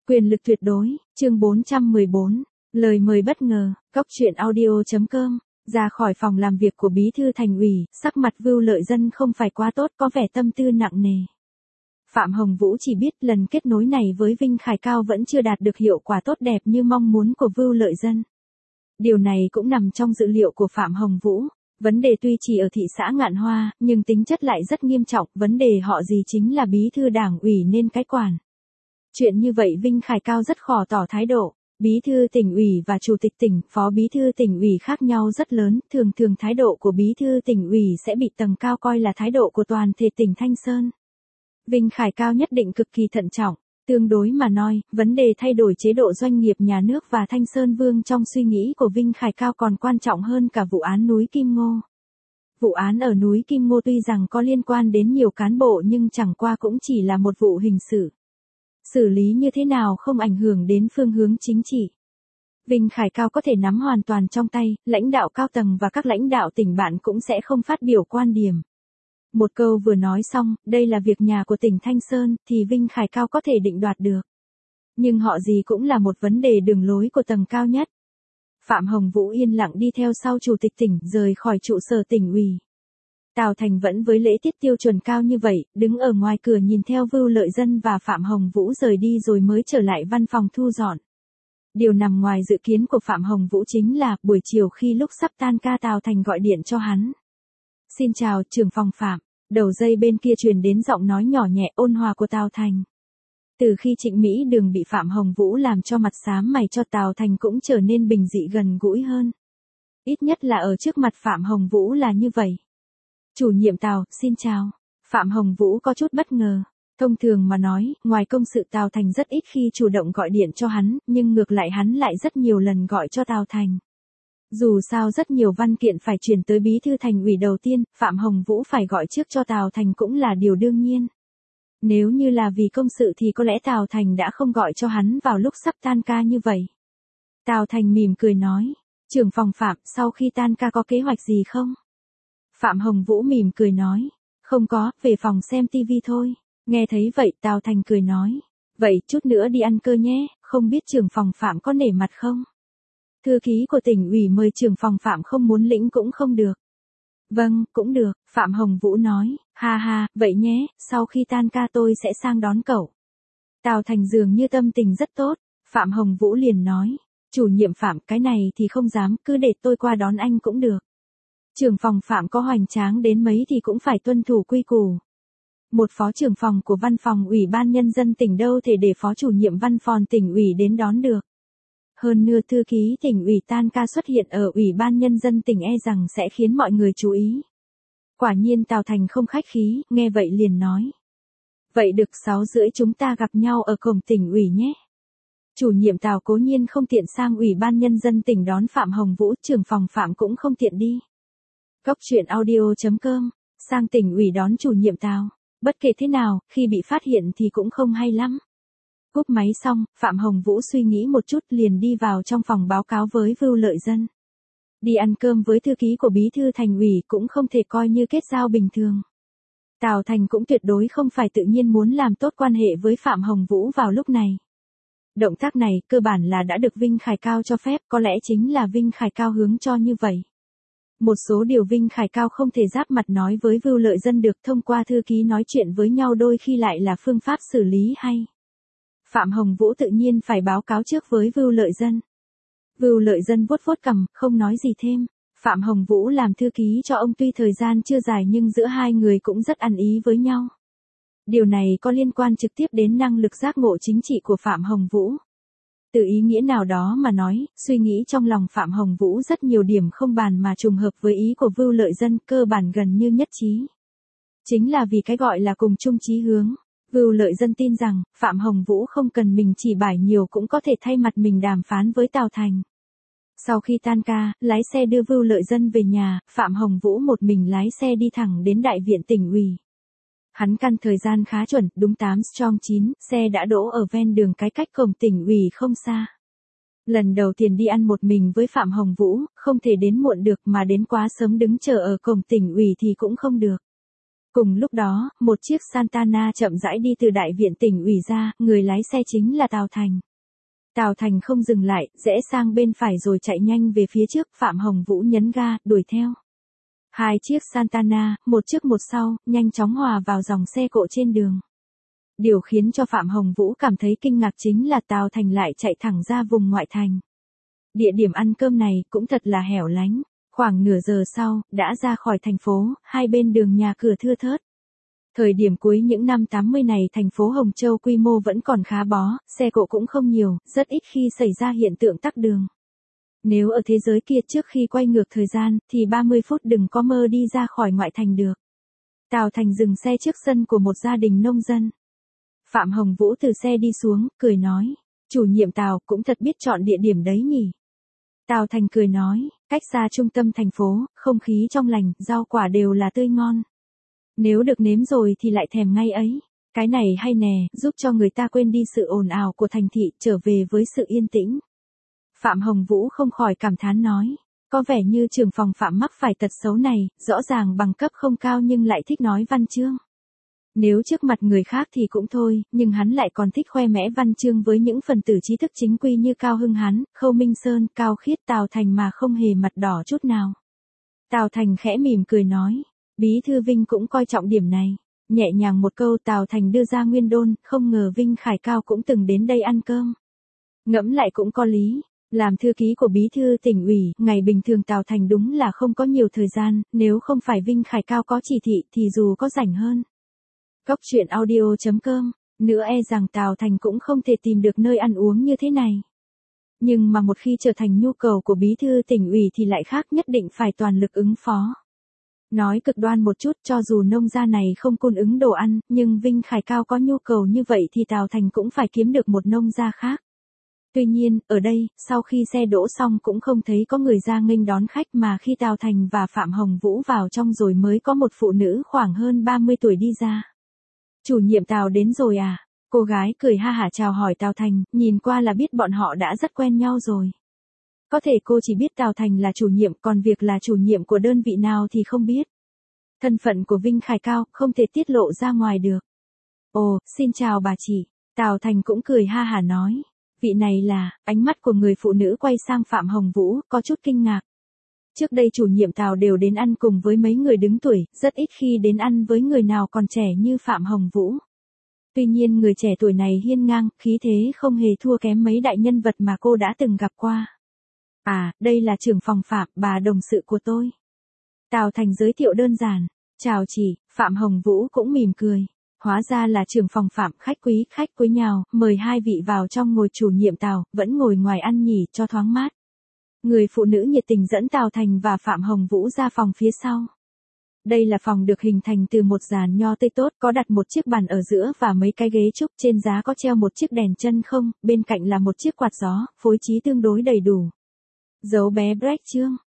Quyền lực tuyệt đối, chương 414, lời mời bất ngờ, Cóc truyện audio.com, ra khỏi phòng làm việc của bí thư thành ủy, sắc mặt Vưu Lợi Dân không phải quá tốt, có vẻ tâm tư nặng nề. Phạm Hồng Vũ chỉ biết lần kết nối này với Vinh Khải Cao vẫn chưa đạt được hiệu quả tốt đẹp như mong muốn của Vưu Lợi Dân. Điều này cũng nằm trong dự liệu của Phạm Hồng Vũ. Vấn đề tuy chỉ ở thị xã Ngạn Hoa, nhưng tính chất lại rất nghiêm trọng, vấn đề họ gì chính là bí thư đảng ủy nên cái quản. Chuyện như vậy Vinh Khải Cao rất khó tỏ thái độ. Bí thư tỉnh ủy và chủ tịch tỉnh, phó bí thư tỉnh ủy khác nhau rất lớn, thường thái độ của bí thư tỉnh ủy sẽ bị tầng cao coi là thái độ của toàn thể tỉnh Thanh Sơn. Vinh Khải Cao nhất định cực kỳ thận trọng. Tương đối mà nói, vấn đề thay đổi chế độ doanh nghiệp nhà nước và Thanh Sơn Vương trong suy nghĩ của Vinh Khải Cao còn quan trọng hơn cả vụ án núi Kim Ngô. Vụ án ở núi Kim Ngô tuy rằng có liên quan đến nhiều cán bộ nhưng chẳng qua cũng chỉ là một vụ hình sự. Xử lý như thế nào không ảnh hưởng đến phương hướng chính trị. Vinh Khải Cao có thể nắm hoàn toàn trong tay, lãnh đạo cao tầng và các lãnh đạo tỉnh bạn cũng sẽ không phát biểu quan điểm. Một câu vừa nói xong, đây là việc nhà của tỉnh Thanh Sơn, thì Vinh Khải Cao có thể định đoạt được. Nhưng họ gì cũng là một vấn đề đường lối của tầng cao nhất. Phạm Hồng Vũ yên lặng đi theo sau chủ tịch tỉnh, rời khỏi trụ sở tỉnh ủy. Tào Thành vẫn với lễ tiết tiêu chuẩn cao như vậy, đứng ở ngoài cửa nhìn theo Vưu Lợi Dân và Phạm Hồng Vũ rời đi rồi mới trở lại văn phòng thu dọn. Điều nằm ngoài dự kiến của Phạm Hồng Vũ chính là, buổi chiều khi lúc sắp tan ca Tào Thành gọi điện cho hắn. Xin chào, trưởng phòng Phạm. Đầu dây bên kia truyền đến giọng nói nhỏ nhẹ ôn hòa của Tào Thành. Từ khi Trịnh Mỹ Đường bị Phạm Hồng Vũ làm cho mặt xám mày cho, Tào Thành cũng trở nên bình dị gần gũi hơn. Ít nhất là ở trước mặt Phạm Hồng Vũ là như vậy. Chủ nhiệm Tào, xin chào. Phạm Hồng Vũ có chút bất ngờ. Thông thường mà nói, ngoài công sự Tào Thành rất ít khi chủ động gọi điện cho hắn, nhưng ngược lại hắn lại rất nhiều lần gọi cho Tào Thành. Dù sao rất nhiều văn kiện phải chuyển tới bí thư thành ủy đầu tiên, Phạm Hồng Vũ phải gọi trước cho Tào Thành cũng là điều đương nhiên. Nếu như là vì công sự thì có lẽ Tào Thành đã không gọi cho hắn vào lúc sắp tan ca như vậy. Tào Thành mỉm cười nói, trưởng phòng Phạm, sau khi tan ca có kế hoạch gì không? Phạm Hồng Vũ mỉm cười nói, không có, về phòng xem tivi thôi. Nghe thấy vậy Tào Thành cười nói, vậy chút nữa đi ăn cơ nhé, không biết trưởng phòng Phạm có nể mặt không? Thư ký của tỉnh ủy mời trưởng phòng Phạm không muốn lĩnh cũng không được. Vâng, cũng được, Phạm Hồng Vũ nói, ha ha, vậy nhé, sau khi tan ca tôi sẽ sang đón cậu. Tào Thành dường như tâm tình rất tốt, Phạm Hồng Vũ liền nói, chủ nhiệm Phạm cái này thì không dám, cứ để tôi qua đón anh cũng được. Trưởng phòng Phạm có hoành tráng đến mấy thì cũng phải tuân thủ quy củ. Một phó trưởng phòng của văn phòng Ủy ban Nhân dân tỉnh đâu thể để phó chủ nhiệm văn phòng tỉnh ủy đến đón được. Hơn nữa thư ký tỉnh ủy tan ca xuất hiện ở Ủy ban Nhân dân tỉnh e rằng sẽ khiến mọi người chú ý. Quả nhiên Tào Thành không khách khí, nghe vậy liền nói. Vậy được 6:30 chúng ta gặp nhau ở cổng tỉnh ủy nhé. Chủ nhiệm Tào cố nhiên không tiện sang Ủy ban Nhân dân tỉnh đón Phạm Hồng Vũ, trưởng phòng Phạm cũng không tiện đi. Cóc truyện audio.com, sang tỉnh ủy đón chủ nhiệm Tào. Bất kể thế nào, khi bị phát hiện thì cũng không hay lắm. Cúp máy xong, Phạm Hồng Vũ suy nghĩ một chút liền đi vào trong phòng báo cáo với Vưu Lợi Dân. Đi ăn cơm với thư ký của bí thư thành ủy cũng không thể coi như kết giao bình thường. Tào Thành cũng tuyệt đối không phải tự nhiên muốn làm tốt quan hệ với Phạm Hồng Vũ vào lúc này. Động tác này cơ bản là đã được Vinh Khải Cao cho phép, có lẽ chính là Vinh Khải Cao hướng cho như vậy. Một số điều Vinh Khải Cao không thể giáp mặt nói với Vưu Lợi Dân được, thông qua thư ký nói chuyện với nhau đôi khi lại là phương pháp xử lý hay. Phạm Hồng Vũ tự nhiên phải báo cáo trước với Vưu Lợi Dân. Vưu Lợi Dân vuốt vuốt cằm, không nói gì thêm. Phạm Hồng Vũ làm thư ký cho ông tuy thời gian chưa dài nhưng giữa hai người cũng rất ăn ý với nhau. Điều này có liên quan trực tiếp đến năng lực giác ngộ chính trị của Phạm Hồng Vũ. Từ ý nghĩa nào đó mà nói, suy nghĩ trong lòng Phạm Hồng Vũ rất nhiều điểm không bàn mà trùng hợp với ý của Vưu Lợi Dân, cơ bản gần như nhất trí. Chính là vì cái gọi là cùng chung chí hướng. Vưu Lợi Dân tin rằng, Phạm Hồng Vũ không cần mình chỉ bài nhiều cũng có thể thay mặt mình đàm phán với Tào Thành. Sau khi tan ca, lái xe đưa Vưu Lợi Dân về nhà, Phạm Hồng Vũ một mình lái xe đi thẳng đến đại viện tỉnh ủy. Hắn căn thời gian khá chuẩn, đúng 8:09, xe đã đỗ ở ven đường cái cách cổng tỉnh ủy không xa. Lần đầu tiên đi ăn một mình với Phạm Hồng Vũ, không thể đến muộn được mà đến quá sớm đứng chờ ở cổng tỉnh ủy thì cũng không được. Cùng lúc đó, một chiếc Santana chậm rãi đi từ đại viện tỉnh ủy ra, người lái xe chính là Tào Thành. Tào Thành không dừng lại, rẽ sang bên phải rồi chạy nhanh về phía trước, Phạm Hồng Vũ nhấn ga, đuổi theo. Hai chiếc Santana, một trước một sau, nhanh chóng hòa vào dòng xe cộ trên đường. Điều khiến cho Phạm Hồng Vũ cảm thấy kinh ngạc chính là Tào Thành lại chạy thẳng ra vùng ngoại thành. Địa điểm ăn cơm này cũng thật là hẻo lánh. Khoảng nửa giờ sau, đã ra khỏi thành phố, hai bên đường nhà cửa thưa thớt. Thời điểm cuối những năm 80 này thành phố Hồng Châu quy mô vẫn còn khá bó, xe cộ cũng không nhiều, rất ít khi xảy ra hiện tượng tắc đường. Nếu ở thế giới kia trước khi quay ngược thời gian, thì 30 phút đừng có mơ đi ra khỏi ngoại thành được. Tào Thành dừng xe trước sân của một gia đình nông dân. Phạm Hồng Vũ từ xe đi xuống, cười nói, chủ nhiệm Tào cũng thật biết chọn địa điểm đấy nhỉ. Tào Thành cười nói, cách xa trung tâm thành phố, không khí trong lành, rau quả đều là tươi ngon. Nếu được nếm rồi thì lại thèm ngay ấy. Cái này hay nè, giúp cho người ta quên đi sự ồn ào của thành thị, trở về với sự yên tĩnh. Phạm Hồng Vũ không khỏi cảm thán nói, có vẻ như trưởng phòng Phạm mắc phải tật xấu này, rõ ràng bằng cấp không cao nhưng lại thích nói văn chương. Nếu trước mặt người khác thì cũng thôi, nhưng hắn lại còn thích khoe mẽ văn chương với những phần tử trí thức chính quy như Cao Hưng Hán, Khâu Minh Sơn, Cao Khiết, Tào Thành mà không hề mặt đỏ chút nào. Tào Thành khẽ mỉm cười nói, Bí thư Vinh cũng coi trọng điểm này. Nhẹ nhàng một câu Tào Thành đưa ra nguyên đôn, không ngờ Vinh Khải Cao cũng từng đến đây ăn cơm. Ngẫm lại cũng có lý. Làm thư ký của bí thư tỉnh ủy, ngày bình thường Tào Thành đúng là không có nhiều thời gian, nếu không phải Vinh Khải Cao có chỉ thị thì dù có rảnh hơn. Góc truyện audio.com, nữa e rằng Tào Thành cũng không thể tìm được nơi ăn uống như thế này. Nhưng mà một khi trở thành nhu cầu của bí thư tỉnh ủy thì lại khác, nhất định phải toàn lực ứng phó. Nói cực đoan một chút, cho dù nông gia này không cung ứng đồ ăn, nhưng Vinh Khải Cao có nhu cầu như vậy thì Tào Thành cũng phải kiếm được một nông gia khác. Tuy nhiên, ở đây, sau khi xe đỗ xong cũng không thấy có người ra nghênh đón khách, mà khi Tào Thành và Phạm Hồng Vũ vào trong rồi mới có một phụ nữ khoảng hơn 30 tuổi đi ra. Chủ nhiệm Tào đến rồi à? Cô gái cười ha hả chào hỏi Tào Thành, nhìn qua là biết bọn họ đã rất quen nhau rồi. Có thể cô chỉ biết Tào Thành là chủ nhiệm, còn việc là chủ nhiệm của đơn vị nào thì không biết. Thân phận của Vinh Khải Cao không thể tiết lộ ra ngoài được. Ồ, xin chào bà chị. Tào Thành cũng cười ha hả nói. Vị này là, ánh mắt của người phụ nữ quay sang Phạm Hồng Vũ, có chút kinh ngạc. Trước đây chủ nhiệm Tào đều đến ăn cùng với mấy người đứng tuổi, rất ít khi đến ăn với người nào còn trẻ như Phạm Hồng Vũ. Tuy nhiên người trẻ tuổi này hiên ngang, khí thế không hề thua kém mấy đại nhân vật mà cô đã từng gặp qua. À, đây là trưởng phòng Phạm, bà đồng sự của tôi. Tào Thành giới thiệu đơn giản. Chào chị, Phạm Hồng Vũ cũng mỉm cười. Hóa ra là trưởng phòng Phạm, khách quý nhào, mời hai vị vào trong ngồi. Chủ nhiệm Tào vẫn ngồi ngoài ăn nhỉ cho thoáng mát. Người phụ nữ nhiệt tình dẫn Tào Thành và Phạm Hồng Vũ ra phòng phía sau. Đây là phòng được hình thành từ một giàn nho tươi tốt, có đặt một chiếc bàn ở giữa và mấy cái ghế trúc, trên giá có treo một chiếc đèn chân không, bên cạnh là một chiếc quạt gió, phối trí tương đối đầy đủ. Dấu bé Brecht Trương,